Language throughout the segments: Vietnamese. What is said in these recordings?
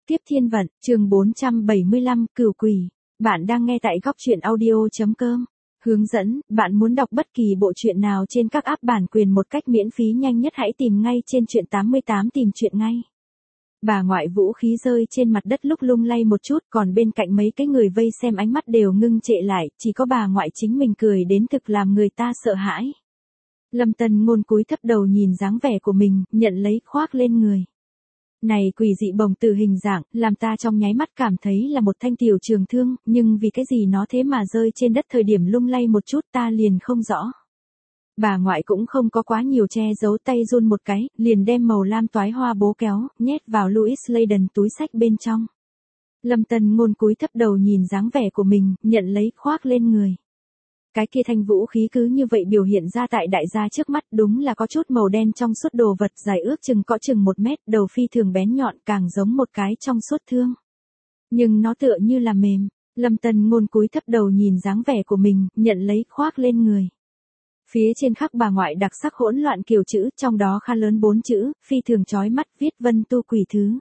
Tiếp thiên vận, chương 475, cửu quỷ. Bạn đang nghe tại góc truyện audio.com. Hướng dẫn, bạn muốn đọc bất kỳ bộ truyện nào trên các app bản quyền một cách miễn phí nhanh nhất hãy tìm ngay trên truyện 88 tìm truyện ngay. Bà ngoại vũ khí rơi trên mặt đất lúc lung lay một chút, còn bên cạnh mấy cái người vây xem ánh mắt đều ngưng trệ lại, chỉ có bà ngoại chính mình cười đến thực làm người ta sợ hãi. Lâm Tân Ngôn cúi thấp đầu nhìn dáng vẻ của mình, nhận lấy khoác lên người. Này quỷ dị bồng tử hình dạng, làm ta trong nháy mắt cảm thấy là một thanh tiểu trường thương, nhưng vì cái gì nó thế mà rơi trên đất thời điểm lung lay một chút ta liền không rõ. Bà ngoại cũng không có quá nhiều che giấu, tay run một cái, liền đem màu lam toái hoa bố kéo, nhét vào Louis Layden túi xách bên trong. Lâm Tân Ngôn cúi thấp đầu nhìn dáng vẻ của mình, nhận lấy khoác lên người. Cái kia thanh vũ khí cứ như vậy biểu hiện ra tại đại gia trước mắt, đúng là có chút màu đen trong suốt đồ vật dài ước chừng có chừng 1 mét, đầu phi thường bén nhọn càng giống một cái trong suốt thương. Nhưng nó tựa như là mềm. Lâm Tân Ngôn cúi thấp đầu nhìn dáng vẻ của mình, nhận lấy khoác lên người. Phía trên khắc bà ngoại đặc sắc hỗn loạn kiểu chữ, trong đó khá lớn 4 chữ, phi thường chói mắt viết Vân Tu Quỷ Thứ.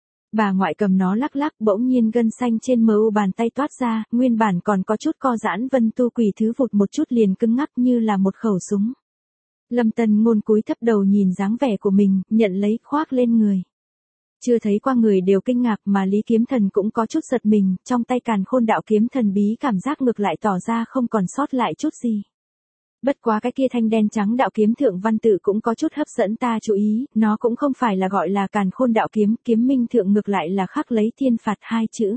Bà ngoại cầm nó lắc lắc, bỗng nhiên gân xanh trên mu bàn tay toát ra, nguyên bản còn có chút co giãn Vân Tu Quỷ Thứ vụt một chút liền cứng ngắc như là một khẩu súng. Lâm Tân Ngôn cúi thấp đầu nhìn dáng vẻ của mình, nhận lấy khoác lên người. Chưa thấy qua người đều kinh ngạc mà Lý Kiếm Thần cũng có chút giật mình, trong tay Càn Khôn Đạo Kiếm thần bí cảm giác ngược lại tỏ ra không còn sót lại chút gì. Bất quá cái kia thanh đen trắng đạo kiếm thượng văn tự cũng có chút hấp dẫn ta chú ý, nó cũng không phải là gọi là Càn Khôn Đạo Kiếm, kiếm minh thượng ngược lại là khắc lấy thiên phạt 2 chữ.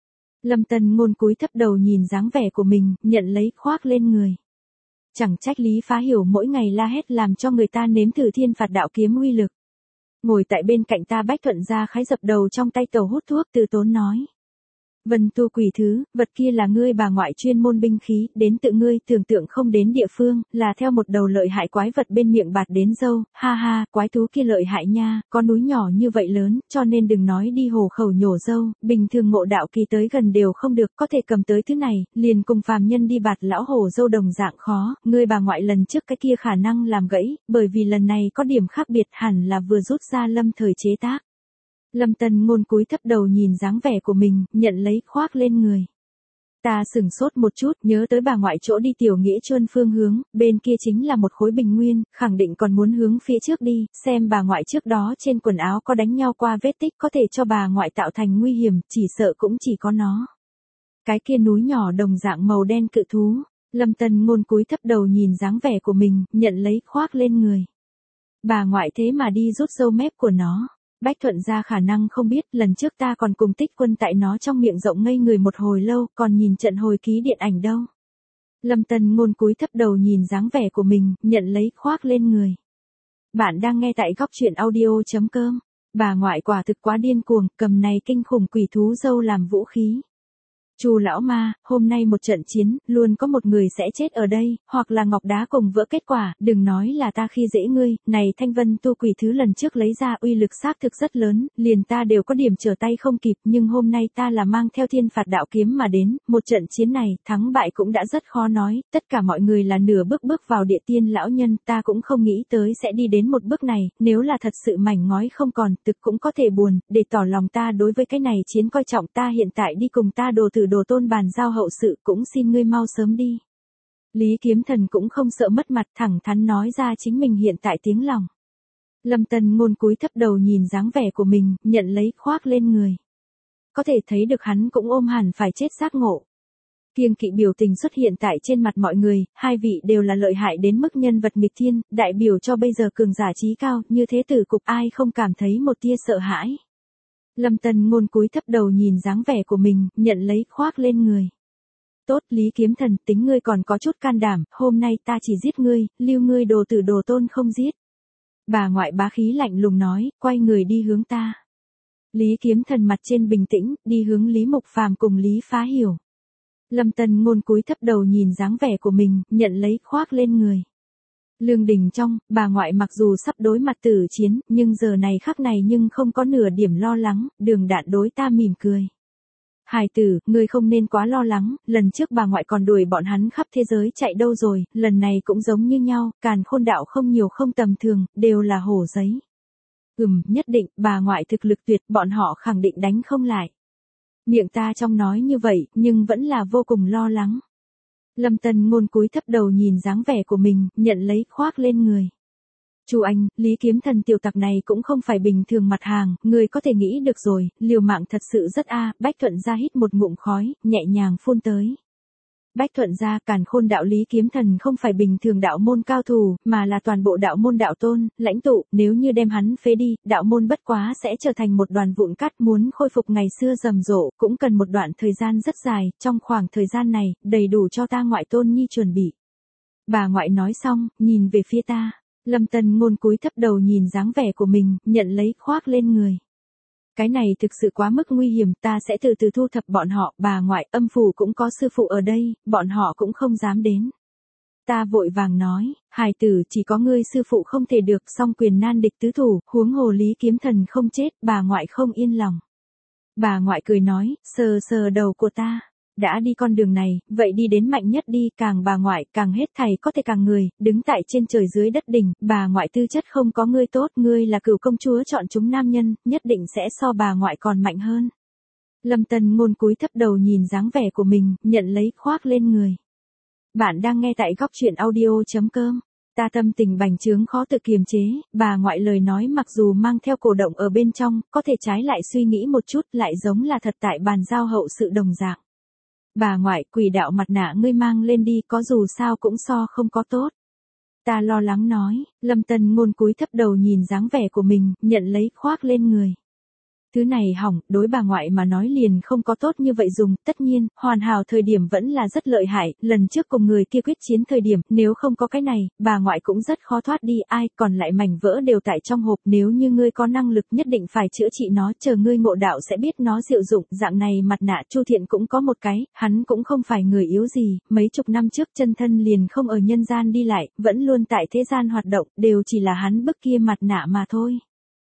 Lâm Tân Ngôn cúi thấp đầu nhìn dáng vẻ của mình, nhận lấy khoác lên người. Chẳng trách Lý Phá Hiểu mỗi ngày la hét làm cho người ta nếm thử thiên phạt đạo kiếm uy lực. Ngồi tại bên cạnh ta Bách Thuận gia khái dập đầu trong tay tàu hút thuốc từ tốn nói. Vân Tu Quỷ Thứ, vật kia là ngươi bà ngoại chuyên môn binh khí, đến tự ngươi tưởng tượng không đến địa phương, là theo một đầu lợi hại quái vật bên miệng bạt đến dâu, ha ha, quái thú kia lợi hại nha, có núi nhỏ như vậy lớn, cho nên đừng nói đi hồ khẩu nhổ dâu, bình thường ngộ đạo kỳ tới gần đều không được, có thể cầm tới thứ này, liền cùng phàm nhân đi bạt lão hổ dâu đồng dạng khó, ngươi bà ngoại lần trước cái kia khả năng làm gãy, bởi vì lần này có điểm khác biệt hẳn là vừa rút ra lâm thời chế tác. Lâm Tân Ngôn cúi thấp đầu nhìn dáng vẻ của mình, nhận lấy khoác lên người. Ta sửng sốt một chút, nhớ tới bà ngoại chỗ đi Tiểu Nghĩa Chuân phương hướng, bên kia chính là một khối bình nguyên, khẳng định còn muốn hướng phía trước đi, xem bà ngoại trước đó trên quần áo có đánh nhau qua vết tích có thể cho bà ngoại tạo thành nguy hiểm, chỉ sợ cũng chỉ có nó. Cái kia núi nhỏ đồng dạng màu đen cự thú, Lâm Tân Ngôn cúi thấp đầu nhìn dáng vẻ của mình, nhận lấy khoác lên người. Bà ngoại thế mà đi rút râu mép của nó. Bách Thuận gia khả năng không biết, lần trước ta còn cùng Tích Quân tại nó trong miệng rộng ngây người một hồi lâu, còn nhìn trận hồi ký điện ảnh đâu. Lâm Tân Ngôn cúi thấp đầu nhìn dáng vẻ của mình, nhận lấy khoác lên người. Bạn đang nghe tại góc truyện audio.com. Bà ngoại quả thực quá điên cuồng, cầm này kinh khủng quỷ thú dâu làm vũ khí. Chu lão ma, hôm nay một trận chiến, luôn có một người sẽ chết ở đây, hoặc là ngọc đá cùng vỡ kết quả, đừng nói là ta khi dễ ngươi, này Thanh Vân Tu Quỷ Thứ lần trước lấy ra uy lực xác thực rất lớn, liền ta đều có điểm trở tay không kịp, nhưng hôm nay ta là mang theo thiên phạt đạo kiếm mà đến, một trận chiến này, thắng bại cũng đã rất khó nói, tất cả mọi người là nửa bước vào địa tiên lão nhân, ta cũng không nghĩ tới sẽ đi đến một bước này, nếu là thật sự mảnh ngói không còn, thực cũng có thể buồn, để tỏ lòng ta đối với cái này chiến coi trọng ta hiện tại đi cùng ta đồ tử đồ tôn bàn giao hậu sự cũng xin ngươi mau sớm đi. Lý Kiếm Thần cũng không sợ mất mặt thẳng thắn nói ra chính mình hiện tại tiếng lòng. Lâm Tân Ngôn cúi thấp đầu nhìn dáng vẻ của mình, nhận lấy khoác lên người. Có thể thấy được hắn cũng ôm hẳn phải chết giác ngộ. Kiêng kỵ biểu tình xuất hiện tại trên mặt mọi người, hai vị đều là lợi hại đến mức nhân vật nghịch thiên, đại biểu cho bây giờ cường giả trí cao, như thế tử cục ai không cảm thấy một tia sợ hãi. Lâm Tân Ngôn cúi thấp đầu nhìn dáng vẻ của mình, nhận lấy khoác lên người. Tốt Lý Kiếm Thần, tính ngươi còn có chút can đảm, hôm nay ta chỉ giết ngươi, lưu ngươi đồ tử đồ tôn không giết. Bà ngoại bá khí lạnh lùng nói, quay người đi hướng ta. Lý Kiếm Thần mặt trên bình tĩnh, đi hướng Lý Mục Phàm cùng Lý Phá Hiểu. Lâm Tân Ngôn cúi thấp đầu nhìn dáng vẻ của mình, nhận lấy khoác lên người. Lương đình trong, bà ngoại mặc dù sắp đối mặt tử chiến, nhưng giờ này khắc này nhưng không có nửa điểm lo lắng, Đường Đạn đối ta mỉm cười. Hài tử, ngươi không nên quá lo lắng, lần trước bà ngoại còn đuổi bọn hắn khắp thế giới chạy đâu rồi, lần này cũng giống như nhau, Càn Khôn Đạo không nhiều không tầm thường, đều là hổ giấy. Nhất định, bà ngoại thực lực tuyệt, bọn họ khẳng định đánh không lại. Miệng ta trong nói như vậy, nhưng vẫn là vô cùng lo lắng. Lâm Tân Ngôn cúi thấp đầu nhìn dáng vẻ của mình, nhận lấy khoác lên người. Chu anh, Lý Kiếm Thần tiểu tặc này cũng không phải bình thường mặt hàng, người có thể nghĩ được rồi, liều mạng thật sự rất Bách Thuận Gia hít một ngụm khói, nhẹ nhàng phun tới. Bách Thuận Gia, Càn Khôn đạo Lý Kiếm Thần không phải bình thường đạo môn cao thủ, mà là toàn bộ đạo môn đạo tôn, lãnh tụ, nếu như đem hắn phế đi, đạo môn bất quá sẽ trở thành một đoàn vụn cát, muốn khôi phục ngày xưa rầm rộ, cũng cần một đoạn thời gian rất dài, trong khoảng thời gian này, đầy đủ cho ta ngoại tôn nhi chuẩn bị. Bà ngoại nói xong, nhìn về phía ta. Lâm Tân Ngôn cúi thấp đầu nhìn dáng vẻ của mình, nhận lấy khoác lên người. Cái này thực sự quá mức nguy hiểm, ta sẽ từ từ thu thập bọn họ, bà ngoại, âm phủ cũng có sư phụ ở đây, bọn họ cũng không dám đến. Ta vội vàng nói, hài tử, chỉ có ngươi sư phụ không thể được, song quyền nan địch tứ thủ, huống hồ Lý Kiếm Thần không chết, bà ngoại không yên lòng. Bà ngoại cười nói, sờ sờ đầu của ta. Đã đi con đường này, vậy đi đến mạnh nhất đi, càng bà ngoại, càng hết thầy có thể càng người, đứng tại trên trời dưới đất đỉnh, bà ngoại tư chất không có ngươi tốt, ngươi là cửu công chúa chọn chúng nam nhân, nhất định sẽ so bà ngoại còn mạnh hơn. Lâm Tân Ngôn cúi thấp đầu nhìn dáng vẻ của mình, nhận lấy khoác lên người. Bạn đang nghe tại góc truyện audio.com. Ta tâm tình bành trướng khó tự kiềm chế, bà ngoại lời nói mặc dù mang theo cổ động ở bên trong, có thể trái lại suy nghĩ một chút lại giống là thật tại bàn giao hậu sự đồng dạng. Bà ngoại, quỷ đạo mặt nạ ngươi mang lên đi, có dù sao cũng so không có tốt. Ta lo lắng nói, Lâm Tân Ngôn cúi thấp đầu nhìn dáng vẻ của mình, nhận lấy khoác lên người. Thứ này hỏng, đối bà ngoại mà nói liền không có tốt như vậy dùng, tất nhiên, hoàn hảo thời điểm vẫn là rất lợi hại, lần trước cùng người kia quyết chiến thời điểm, nếu không có cái này, bà ngoại cũng rất khó thoát đi, còn lại mảnh vỡ đều tại trong hộp, nếu như ngươi có năng lực nhất định phải chữa trị nó, chờ ngươi ngộ đạo sẽ biết nó diệu dụng, dạng này mặt nạ Chu Thiện cũng có một cái, hắn cũng không phải người yếu gì, mấy chục năm trước chân thân liền không ở nhân gian đi lại, vẫn luôn tại thế gian hoạt động, đều chỉ là hắn bức kia mặt nạ mà thôi.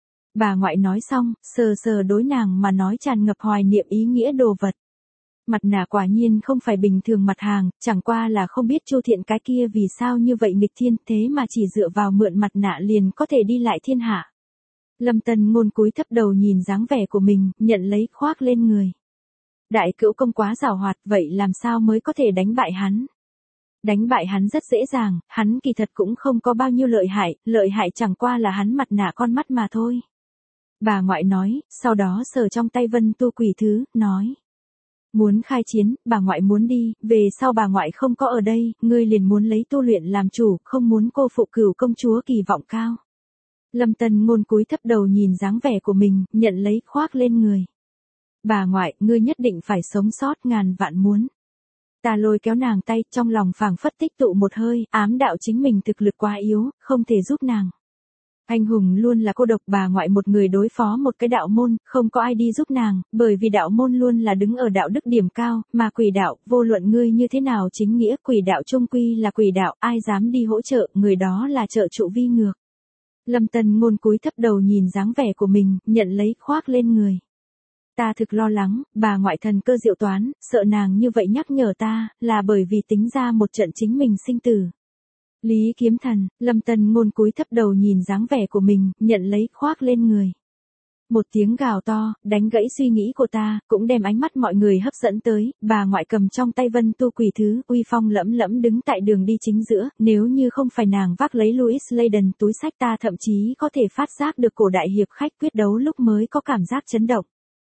Bà ngoại nói xong, sờ sờ đối nàng mà nói tràn ngập hoài niệm ý nghĩa đồ vật. Mặt nạ quả nhiên không phải bình thường mặt hàng, chẳng qua là không biết Chu Thiện cái kia vì sao như vậy nghịch thiên, thế mà chỉ dựa vào mượn mặt nạ liền có thể đi lại thiên hạ. Lâm Tân Ngôn cúi thấp đầu nhìn dáng vẻ của mình, nhận lấy khoác lên người. Đại cữu công quá giàu hoạt, vậy làm sao mới có thể đánh bại hắn? Đánh bại hắn rất dễ dàng, hắn kỳ thật cũng không có bao nhiêu lợi hại chẳng qua là hắn mặt nạ con mắt mà thôi. Bà ngoại nói, sau đó sờ trong tay Vân Tu Quỷ Thứ, nói. Muốn khai chiến, bà ngoại muốn đi, về sau bà ngoại không có ở đây, ngươi liền muốn lấy tu luyện làm chủ, không muốn cô phụ cửu công chúa kỳ vọng cao. Lâm Tân Ngôn cúi thấp đầu nhìn dáng vẻ của mình, nhận lấy khoác lên người. Bà ngoại, ngươi nhất định phải sống sót, ngàn vạn muốn. Ta lôi kéo nàng tay, trong lòng phảng phất tích tụ một hơi, ám đạo chính mình thực lực quá yếu, không thể giúp nàng. Anh hùng luôn là cô độc, bà ngoại một người đối phó một cái đạo môn, không có ai đi giúp nàng, bởi vì đạo môn luôn là đứng ở đạo đức điểm cao, mà quỷ đạo, vô luận ngươi như thế nào chính nghĩa, quỷ đạo chung quy là quỷ đạo, ai dám đi hỗ trợ, người đó là trợ trụ vi ngược. Lâm Tân Ngôn cúi thấp đầu nhìn dáng vẻ của mình, nhận lấy khoác lên người. Ta thực lo lắng, bà ngoại thần cơ diệu toán, sợ nàng như vậy nhắc nhở ta, là bởi vì tính ra một trận chính mình sinh tử. Lý Kiếm Thần, Lâm Tân Ngôn cúi thấp đầu nhìn dáng vẻ của mình, nhận lấy khoác lên người. Một tiếng gào to, đánh gãy suy nghĩ của ta, cũng đem ánh mắt mọi người hấp dẫn tới, bà ngoại cầm trong tay Vân Tu Quỷ Thứ, uy phong lẫm lẫm đứng tại đường đi chính giữa, nếu như không phải nàng vác lấy Louis Layden túi sách ta thậm chí có thể phát giác được cổ đại hiệp khách quyết đấu lúc mới có cảm giác chấn động.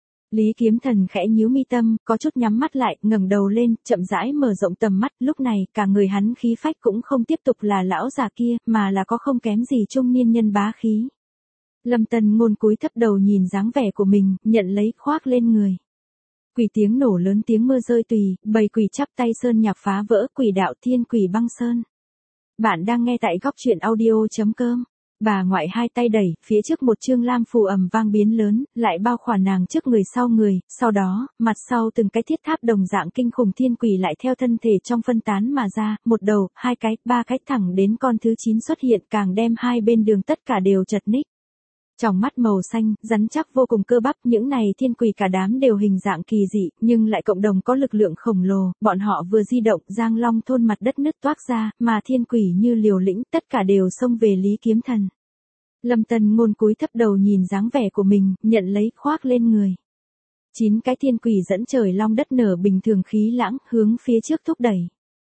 Lý Kiếm Thần khẽ nhíu mi tâm, có chút nhắm mắt lại, ngẩng đầu lên, chậm rãi mở rộng tầm mắt, lúc này, cả người hắn khí phách cũng không tiếp tục là lão già kia, mà là có không kém gì trung niên nhân bá khí. Lâm Tân Ngôn cúi thấp đầu nhìn dáng vẻ của mình, nhận lấy khoác lên người. Quỷ tiếng nổ lớn, tiếng mưa rơi tùy, bầy quỷ chắp tay sơn nhạc phá vỡ, quỷ đạo thiên quỷ băng sơn. Bạn đang nghe tại góc truyện audio.com. Bà ngoại hai tay đẩy, phía trước một chương lam phù ầm vang biến lớn, lại bao khỏa nàng trước người, sau đó, mặt sau từng cái thiết tháp đồng dạng kinh khủng thiên quỷ lại theo thân thể trong phân tán mà ra, một đầu, hai cái, ba cái thẳng đến con thứ 9 xuất hiện, càng đem hai bên đường tất cả đều chật ních. Trong mắt màu xanh, rắn chắc vô cùng cơ bắp, những này thiên quỷ cả đám đều hình dạng kỳ dị, nhưng lại cộng đồng có lực lượng khổng lồ, bọn họ vừa di động, Giang Long thôn mặt đất nứt toác ra, mà thiên quỷ như liều lĩnh, tất cả đều xông về Lý Kiếm Thần. Lâm Tân Ngôn cúi thấp đầu nhìn dáng vẻ của mình, nhận lấy khoác lên người. 9 cái thiên quỷ dẫn trời long đất nở bình thường khí lãng, hướng phía trước thúc đẩy.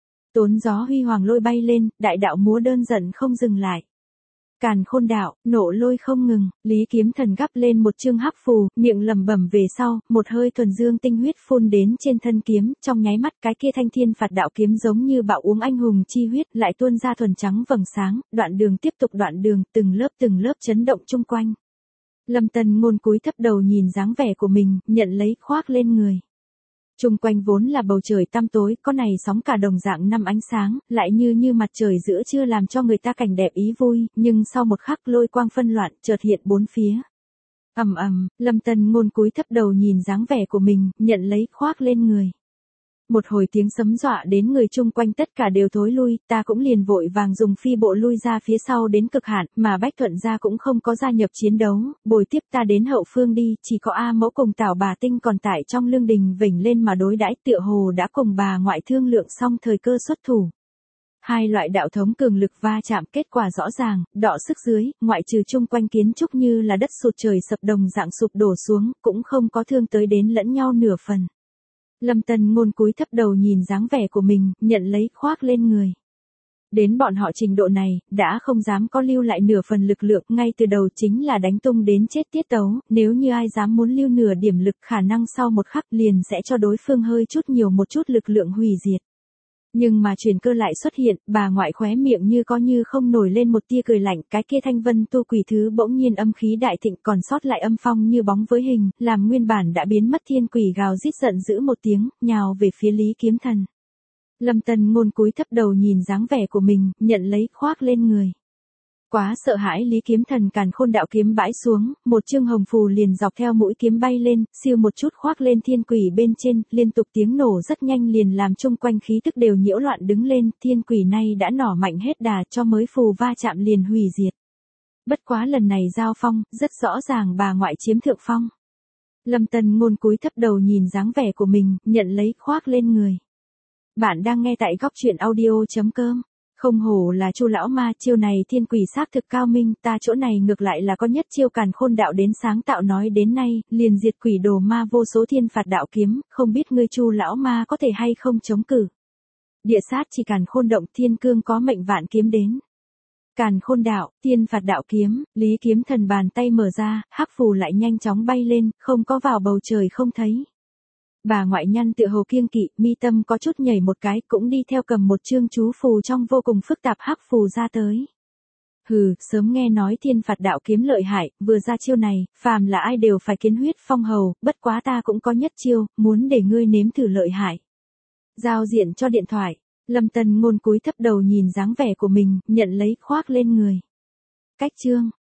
Tốn gió huy hoàng lôi bay lên, đại đạo múa đơn giận không dừng lại. Càn khôn đạo, nộ lôi không ngừng, Lý Kiếm Thần gắp lên một chương hắc phù, miệng lẩm bẩm về sau, một hơi thuần dương tinh huyết phun đến trên thân kiếm, trong nháy mắt cái kia thanh thiên phạt đạo kiếm giống như bạo uống anh hùng chi huyết, lại tuôn ra thuần trắng vầng sáng, đoạn đường tiếp tục đoạn đường, từng lớp chấn động chung quanh. Lâm Tân Ngôn cúi thấp đầu nhìn dáng vẻ của mình, nhận lấy khoác lên người. Chung quanh vốn là bầu trời tăm tối, có này sóng cả đồng dạng năm ánh sáng, lại như mặt trời giữa trưa làm cho người ta cảnh đẹp ý vui, nhưng sau một khắc lôi quang phân loạn, chợt hiện bốn phía. Ầm ầm, Lâm Tân Ngôn cúi thấp đầu nhìn dáng vẻ của mình, nhận lấy khoác lên người. Một hồi tiếng sấm dọa đến người chung quanh tất cả đều thối lui, ta cũng liền vội vàng dùng phi bộ lui ra phía sau đến cực hạn, mà Bách Thuận gia cũng không có gia nhập chiến đấu, bồi tiếp ta đến hậu phương đi, chỉ có A Mẫu cùng Tảo Bà Tinh còn tại trong lương đình vểnh lên mà đối đãi, tựa hồ đã cùng bà ngoại thương lượng xong thời cơ xuất thủ. Hai loại đạo thống cường lực va chạm, kết quả rõ ràng, đọ sức dưới, ngoại trừ chung quanh kiến trúc như là đất sụt trời sập đồng dạng sụp đổ xuống, cũng không có thương tới đến lẫn nhau nửa phần. Lâm Tân Ngôn cúi thấp đầu nhìn dáng vẻ của mình, nhận lấy khoác lên người. Đến bọn họ trình độ này, đã không dám có lưu lại nửa phần lực lượng, ngay từ đầu chính là đánh tung đến chết tiết tấu, nếu như ai dám muốn lưu nửa điểm lực khả năng sau một khắc liền sẽ cho đối phương hơi chút nhiều một chút lực lượng hủy diệt. Nhưng mà chuyển cơ lại xuất hiện, bà ngoại khóe miệng như có như không nổi lên một tia cười lạnh, cái kia thanh vân tu quỷ thứ bỗng nhiên âm khí đại thịnh còn sót lại âm phong như bóng với hình, làm nguyên bản đã biến mất thiên quỷ gào rít giận dữ một tiếng, nhào về phía Lý Kiếm Thần. Lâm Tân Ngôn cúi thấp đầu nhìn dáng vẻ của mình, nhận lấy khoác lên người. Quá sợ hãi Lý Kiếm Thần càn khôn đạo kiếm bãi xuống, một chương hồng phù liền dọc theo mũi kiếm bay lên, siêu một chút khoác lên thiên quỷ bên trên, liên tục tiếng nổ rất nhanh liền làm chung quanh khí tức đều nhiễu loạn đứng lên, thiên quỷ này đã nỏ mạnh hết đà cho mới phù va chạm liền hủy diệt. Bất quá lần này giao phong, rất rõ ràng bà ngoại chiếm thượng phong. Lâm Tân Ngôn cúi thấp đầu nhìn dáng vẻ của mình, nhận lấy khoác lên người. Bạn đang nghe tại góc truyện audio.com. Không hổ là Chu lão ma, chiêu này thiên quỷ xác thực cao minh, ta chỗ này ngược lại là có nhất chiêu càn khôn đạo đến sáng tạo nói đến nay, liền diệt quỷ đồ ma vô số thiên phạt đạo kiếm, không biết ngươi Chu lão ma có thể hay không chống cự. Địa sát chỉ càn khôn động, thiên cương có mệnh vạn kiếm đến. Càn khôn đạo, thiên phạt đạo kiếm, Lý Kiếm Thần bàn tay mở ra, hắc phù lại nhanh chóng bay lên, không có vào bầu trời không thấy. Bà ngoại nhăn tựa hồ kiêng kỵ, mi tâm có chút nhảy một cái, cũng đi theo cầm một chương chú phù trong vô cùng phức tạp hắc phù ra tới. Hừ, sớm nghe nói thiên phạt đạo kiếm lợi hại, vừa ra chiêu này, phàm là ai đều phải kiến huyết phong hầu, bất quá ta cũng có nhất chiêu, muốn để ngươi nếm thử lợi hại. Giao diện cho điện thoại, Lâm Tân Ngôn cúi thấp đầu nhìn dáng vẻ của mình, nhận lấy khoác lên người. Cách chương.